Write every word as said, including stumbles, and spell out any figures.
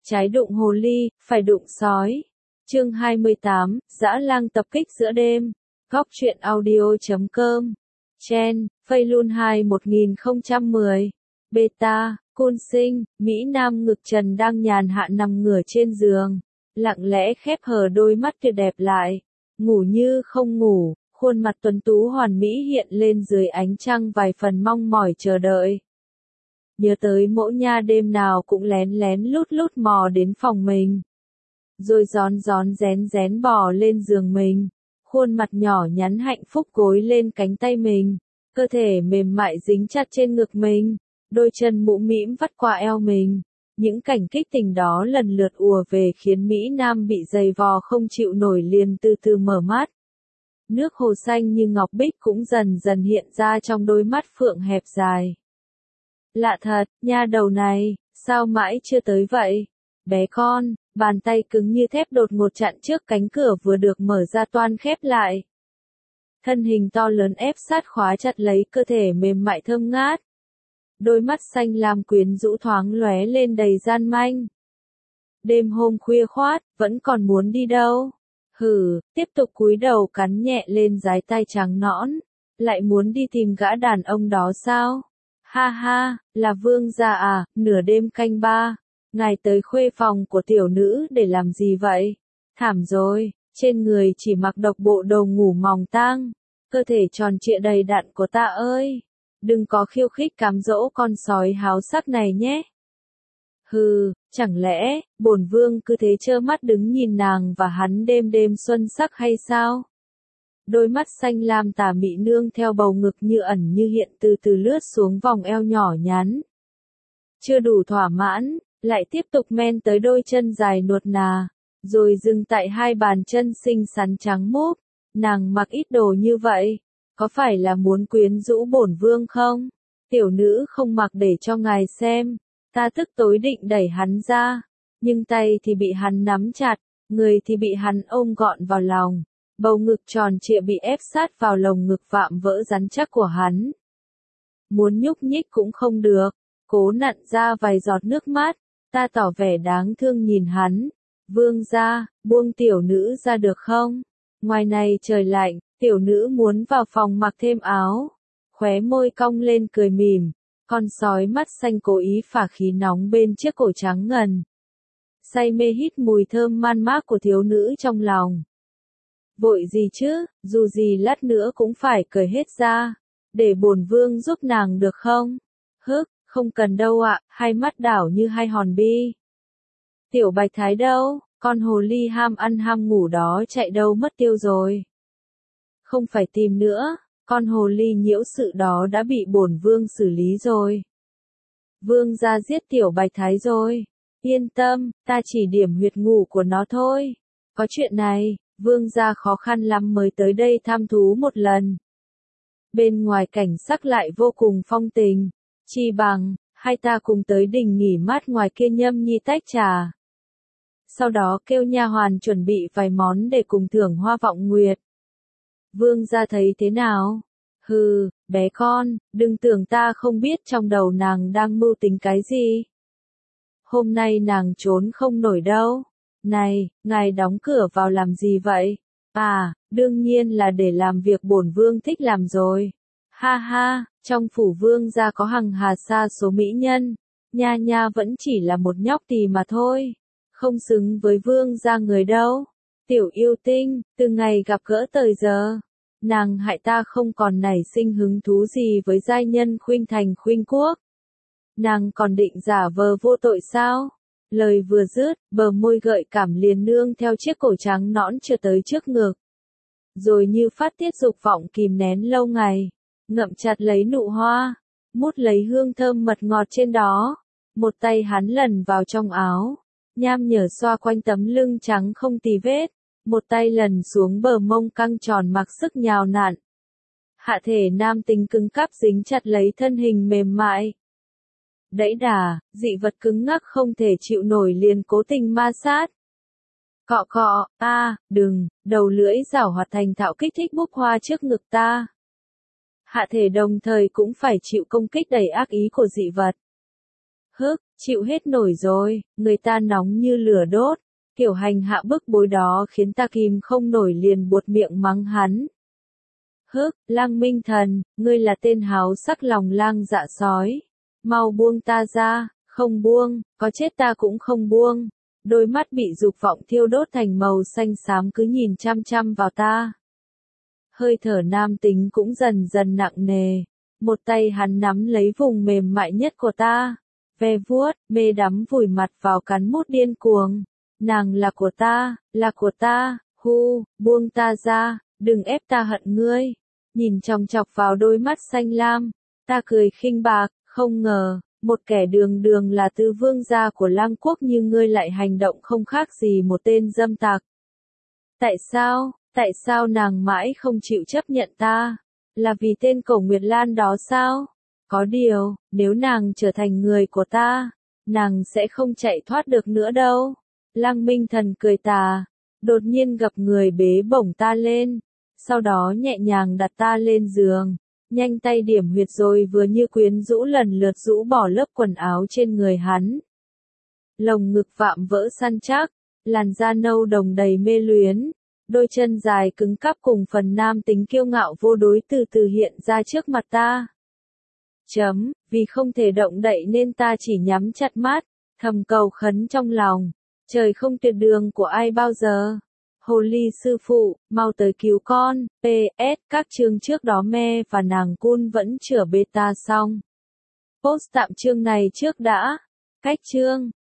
Trái đụng hồ ly, phải đụng sói. Chương hai mươi tám, dã lang tập kích giữa đêm. Góc truyện audio chấm com. Chen, Failun hai một nghìn không trăm mười. Beta, Côn Sinh, Mỹ Nam ngực trần đang nhàn hạ nằm ngửa trên giường. Lặng lẽ khép hờ đôi mắt tuyệt đẹp lại. Ngủ như không ngủ, khuôn mặt tuấn tú hoàn mỹ hiện lên dưới ánh trăng vài phần mong mỏi chờ đợi. Nhớ tới Mỗ Nha đêm nào cũng lén lén lút lút mò đến phòng mình. Rồi rón rón rén rén bò lên giường mình. Khuôn mặt nhỏ nhắn hạnh phúc gối lên cánh tay mình. Cơ thể mềm mại dính chặt trên ngực mình. Đôi chân mũm mĩm vắt qua eo mình. Những cảnh kích tình đó lần lượt ùa về khiến Mỹ Nam bị dày vò không chịu nổi liền từ từ mở mắt. Nước hồ xanh như ngọc bích cũng dần dần hiện ra trong đôi mắt phượng hẹp dài. Lạ thật, nha đầu này, sao mãi chưa tới vậy? Bé con, bàn tay cứng như thép đột ngột chặn trước cánh cửa vừa được mở ra toan khép lại. Thân hình to lớn ép sát khóa chặt lấy cơ thể mềm mại thơm ngát. Đôi mắt xanh lam quyến rũ thoáng lóe lên đầy gian manh. Đêm hôm khuya khoát, vẫn còn muốn đi đâu? Hừ, tiếp tục cúi đầu cắn nhẹ lên dái tay trắng nõn. Lại muốn đi tìm gã đàn ông đó sao? Ha ha, là vương gia à, nửa đêm canh ba. Ngài tới khuê phòng của tiểu nữ để làm gì vậy? Thảm rồi, trên người chỉ mặc độc bộ đồ ngủ mỏng tang. Cơ thể tròn trịa đầy đặn của ta ơi. Đừng có khiêu khích cám dỗ con sói háo sắc này nhé. Hừ, chẳng lẽ, bổn vương cứ thế trơ mắt đứng nhìn nàng và hắn đêm đêm xuân sắc hay sao? Đôi mắt xanh lam tà mị nương theo bầu ngực như ẩn như hiện từ từ lướt xuống vòng eo nhỏ nhắn. Chưa đủ thỏa mãn, lại tiếp tục men tới đôi chân dài nuột nà, rồi dừng tại hai bàn chân xinh xắn trắng mốt. Nàng mặc ít đồ như vậy, có phải là muốn quyến rũ bổn vương không? Tiểu nữ không mặc để cho ngài xem. Ta tức tối định đẩy hắn ra, nhưng tay thì bị hắn nắm chặt, người thì bị hắn ôm gọn vào lòng. Bầu ngực tròn trịa bị ép sát vào lồng ngực vạm vỡ rắn chắc của hắn. Muốn nhúc nhích cũng không được, cố nặn ra vài giọt nước mắt, ta tỏ vẻ đáng thương nhìn hắn. Vương gia, buông tiểu nữ ra được không? Ngoài này trời lạnh, tiểu nữ muốn vào phòng mặc thêm áo. Khóe môi cong lên cười mỉm, con sói mắt xanh cố ý phả khí nóng bên chiếc cổ trắng ngần. Say mê hít mùi thơm man mác của thiếu nữ trong lòng. Vội gì chứ, dù gì lát nữa cũng phải cởi hết ra, để bổn vương giúp nàng được không? Hức, không cần đâu ạ, hai mắt đảo như hai hòn bi. Tiểu Bạch Thái đâu, con hồ ly ham ăn ham ngủ đó chạy đâu mất tiêu rồi. Không phải tìm nữa, con hồ ly nhiễu sự đó đã bị bổn vương xử lý rồi. Vương gia giết Tiểu Bạch Thái rồi. Yên tâm, ta chỉ điểm huyệt ngủ của nó thôi. Có chuyện này, vương gia khó khăn lắm mới tới đây thăm thú một lần. Bên ngoài cảnh sắc lại vô cùng phong tình. Chi bằng, hai ta cùng tới đình nghỉ mát ngoài kia nhâm nhi tách trà. Sau đó kêu nha hoàn chuẩn bị vài món để cùng thưởng hoa vọng nguyệt. Vương gia thấy thế nào? Hừ, bé con, đừng tưởng ta không biết trong đầu nàng đang mưu tính cái gì. Hôm nay nàng trốn không nổi đâu. Này, ngài đóng cửa vào làm gì vậy? À, đương nhiên là để làm việc bổn vương thích làm rồi. Ha ha, trong phủ vương gia có hằng hà sa số mỹ nhân. Nha nha vẫn chỉ là một nhóc tì mà thôi. Không xứng với vương gia người đâu. Tiểu yêu tinh, từ ngày gặp gỡ tới giờ, nàng hại ta không còn nảy sinh hứng thú gì với giai nhân khuynh thành khuynh quốc. Nàng còn định giả vờ vô tội sao? Lời vừa dứt, bờ môi gợi cảm liền nương theo chiếc cổ trắng nõn chưa tới trước ngực. Rồi như phát tiết dục vọng kìm nén lâu ngày, ngậm chặt lấy nụ hoa, mút lấy hương thơm mật ngọt trên đó. Một tay hắn lần vào trong áo, nham nhở xoa quanh tấm lưng trắng không tì vết. Một tay lần xuống bờ mông căng tròn mặc sức nhào nặn. Hạ thể nam tính cứng cáp dính chặt lấy thân hình mềm mại. Đẫy đà, dị vật cứng ngắc không thể chịu nổi liền cố tình ma sát. Cọ cọ, a, à, đừng, đầu lưỡi giảo hoạt thành thạo kích thích bốc hoa trước ngực ta. Hạ thể đồng thời cũng phải chịu công kích đầy ác ý của dị vật. Hức, chịu hết nổi rồi, người ta nóng như lửa đốt. Kiểu hành hạ bức bối đó khiến ta kìm không nổi liền buột miệng mắng hắn. Hức, Lang Minh Thần, ngươi là tên háo sắc lòng lang dạ sói. Mau buông ta ra, không buông, có chết ta cũng không buông. Đôi mắt bị dục vọng thiêu đốt thành màu xanh xám cứ nhìn chăm chăm vào ta. Hơi thở nam tính cũng dần dần nặng nề. Một tay hắn nắm lấy vùng mềm mại nhất của ta. Ve vuốt, mê đắm vùi mặt vào cắn mút điên cuồng. Nàng là của ta, là của ta, hu, buông ta ra, đừng ép ta hận ngươi. Nhìn chòng chọc vào đôi mắt xanh lam, ta cười khinh bạc, không ngờ, một kẻ đường đường là tứ vương gia của Lang quốc như ngươi lại hành động không khác gì một tên dâm tặc. Tại sao, tại sao nàng mãi không chịu chấp nhận ta? Là vì tên Cổ Nguyệt Lan đó sao? Có điều, nếu nàng trở thành người của ta, nàng sẽ không chạy thoát được nữa đâu. Lang Minh Thần cười tà, đột nhiên gặp người bế bổng ta lên, sau đó nhẹ nhàng đặt ta lên giường, nhanh tay điểm huyệt rồi vừa như quyến rũ lần lượt rũ bỏ lớp quần áo trên người hắn. Lồng ngực vạm vỡ săn chắc, làn da nâu đồng đầy mê luyến, đôi chân dài cứng cáp cùng phần nam tính kiêu ngạo vô đối từ từ hiện ra trước mặt ta. Chấm, vì không thể động đậy nên ta chỉ nhắm chặt mắt, thầm cầu khấn trong lòng. Trời không tuyệt đường của ai bao giờ. Hồ ly sư phụ, mau tới cứu con. pê ét, các chương trước đó me và nàng cun vẫn chữa beta xong. Post tạm chương này trước đã. Cách chương.